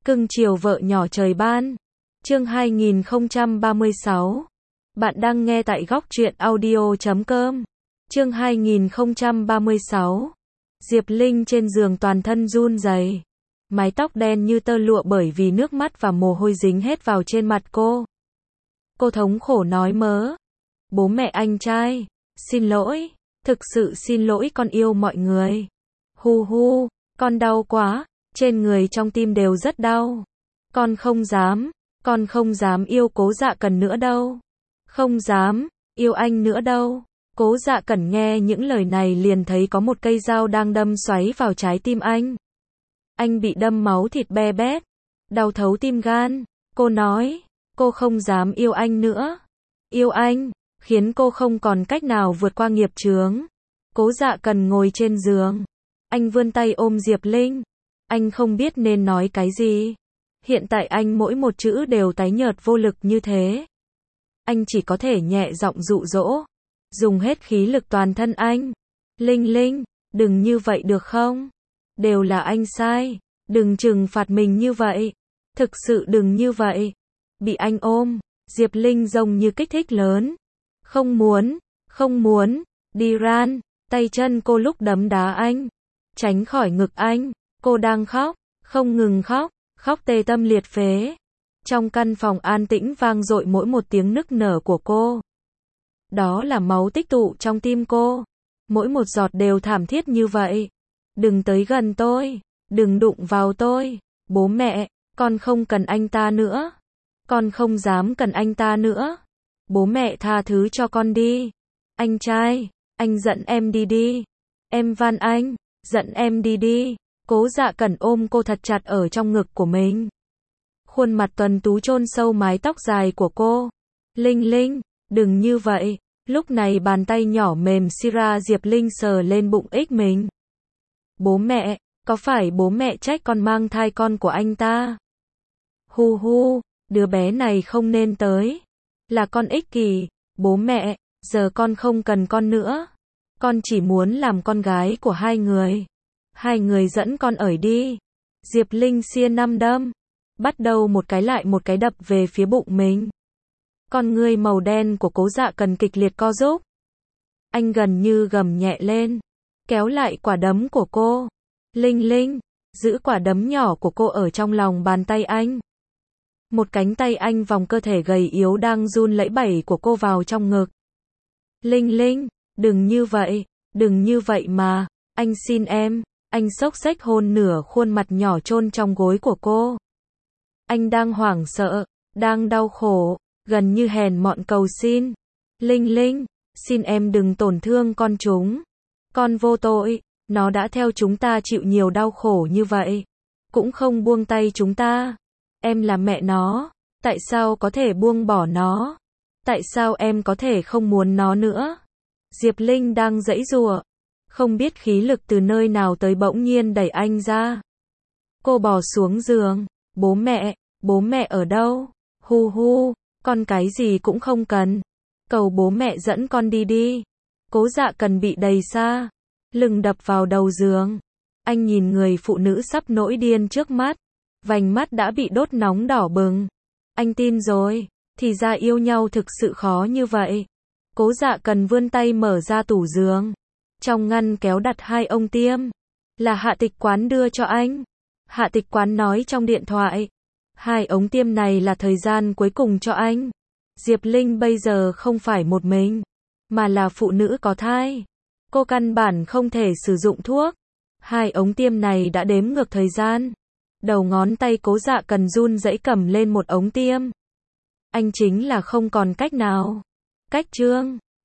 Cưng chiều vợ nhỏ trời ban. Chương 2036. Bạn đang nghe tại góc truyện audio.com. Chương 2036. Diệp Linh trên giường toàn thân run rẩy, mái tóc đen như tơ lụa bởi vì nước mắt và mồ hôi dính hết vào trên mặt cô. Cô thống khổ nói mớ. Bố mẹ anh trai, xin lỗi, thực sự xin lỗi, con yêu mọi người. Hu hu, con đau quá, trên người trong tim đều rất đau. Con không dám yêu Cố Dạ Cần nữa đâu. Không dám yêu anh nữa đâu. Cố Dạ Cần nghe những lời này liền thấy có một cây dao đang đâm xoáy vào trái tim anh. Anh bị đâm máu thịt be bét, đau thấu tim gan. Cô nói, cô không dám yêu anh nữa. Yêu anh khiến cô không còn cách nào vượt qua nghiệp chướng. Cố Dạ Cần ngồi trên giường, anh vươn tay ôm Diệp Linh. Anh không biết nên nói cái gì. Hiện tại anh mỗi một chữ đều tái nhợt vô lực như thế. Anh chỉ có thể nhẹ giọng dụ dỗ, dùng hết khí lực toàn thân anh. Linh Linh, đừng như vậy được không? Đều là anh sai, đừng trừng phạt mình như vậy. Thực sự đừng như vậy. Bị anh ôm, Diệp Linh giống như kích thích lớn. Không muốn, đi ran. Tay chân cô lúc đấm đá anh, tránh khỏi ngực anh. Cô đang khóc, không ngừng khóc, khóc tê tâm liệt phế. Trong căn phòng an tĩnh vang dội mỗi một tiếng nức nở của cô. Đó là máu tích tụ trong tim cô. Mỗi một giọt đều thảm thiết như vậy. Đừng tới gần tôi, đừng đụng vào tôi. Bố mẹ, con không cần anh ta nữa. Con không dám cần anh ta nữa. Bố mẹ tha thứ cho con đi. Anh trai, anh dẫn em đi đi. Em van anh, dẫn em đi đi. Cố Dạ Cần ôm cô thật chặt ở trong ngực của mình. Khuôn mặt tuấn tú chôn sâu mái tóc dài của cô. Linh Linh, đừng như vậy. Lúc này bàn tay nhỏ mềm Sira Diệp Linh sờ lên bụng ích mình. Bố mẹ, có phải bố mẹ trách con mang thai con của anh ta? Hu hu, đứa bé này không nên tới. Là con ích kỷ. Bố mẹ, giờ con không cần con nữa. Con chỉ muốn làm con gái của hai người. Hai người dẫn con ở đi. Diệp Linh sia năm đâm, bắt đầu một cái lại một cái đập về phía bụng mình. Con ngươi màu đen của Cố Dạ Cần kịch liệt co rúm. Anh gần như gầm nhẹ lên, kéo lại quả đấm của cô. Linh Linh, giữ quả đấm nhỏ của cô ở trong lòng bàn tay anh. Một cánh tay anh vòng cơ thể gầy yếu đang run lẩy bẩy của cô vào trong ngực. Linh Linh, đừng như vậy mà, anh xin em. Anh xốc xếch hôn nửa khuôn mặt nhỏ chôn trong gối của cô. Anh đang hoảng sợ, đang đau khổ, gần như hèn mọn cầu xin. Linh Linh, xin em đừng tổn thương con chúng. Con vô tội, nó đã theo chúng ta chịu nhiều đau khổ như vậy, cũng không buông tay chúng ta. Em là mẹ nó, tại sao có thể buông bỏ nó? Tại sao em có thể không muốn nó nữa? Diệp Linh đang giãy giụa, không biết khí lực từ nơi nào tới bỗng nhiên đẩy anh ra. Cô bò xuống giường. Bố mẹ ở đâu? Hu hu, con cái gì cũng không cần. Cầu bố mẹ dẫn con đi đi. Cố Dạ Cần bị đẩy xa, lưng đập vào đầu giường. Anh nhìn người phụ nữ sắp nổi điên trước mắt, vành mắt đã bị đốt nóng đỏ bừng. Anh tin rồi, thì ra yêu nhau thực sự khó như vậy. Cố Dạ Cần vươn tay mở ra tủ giường. Trong ngăn kéo đặt 2 ống tiêm, là Hạ Tịch Quán đưa cho anh. Hạ Tịch Quán nói trong điện thoại, 2 ống tiêm này là thời gian cuối cùng cho anh. Diệp Linh bây giờ không phải một mình, mà là phụ nữ có thai. Cô căn bản không thể sử dụng thuốc. 2 ống tiêm này đã đếm ngược thời gian. Đầu ngón tay Cố Dạ Cần run rẩy cầm lên một ống tiêm. Anh chính là không còn cách nào. Cách trương.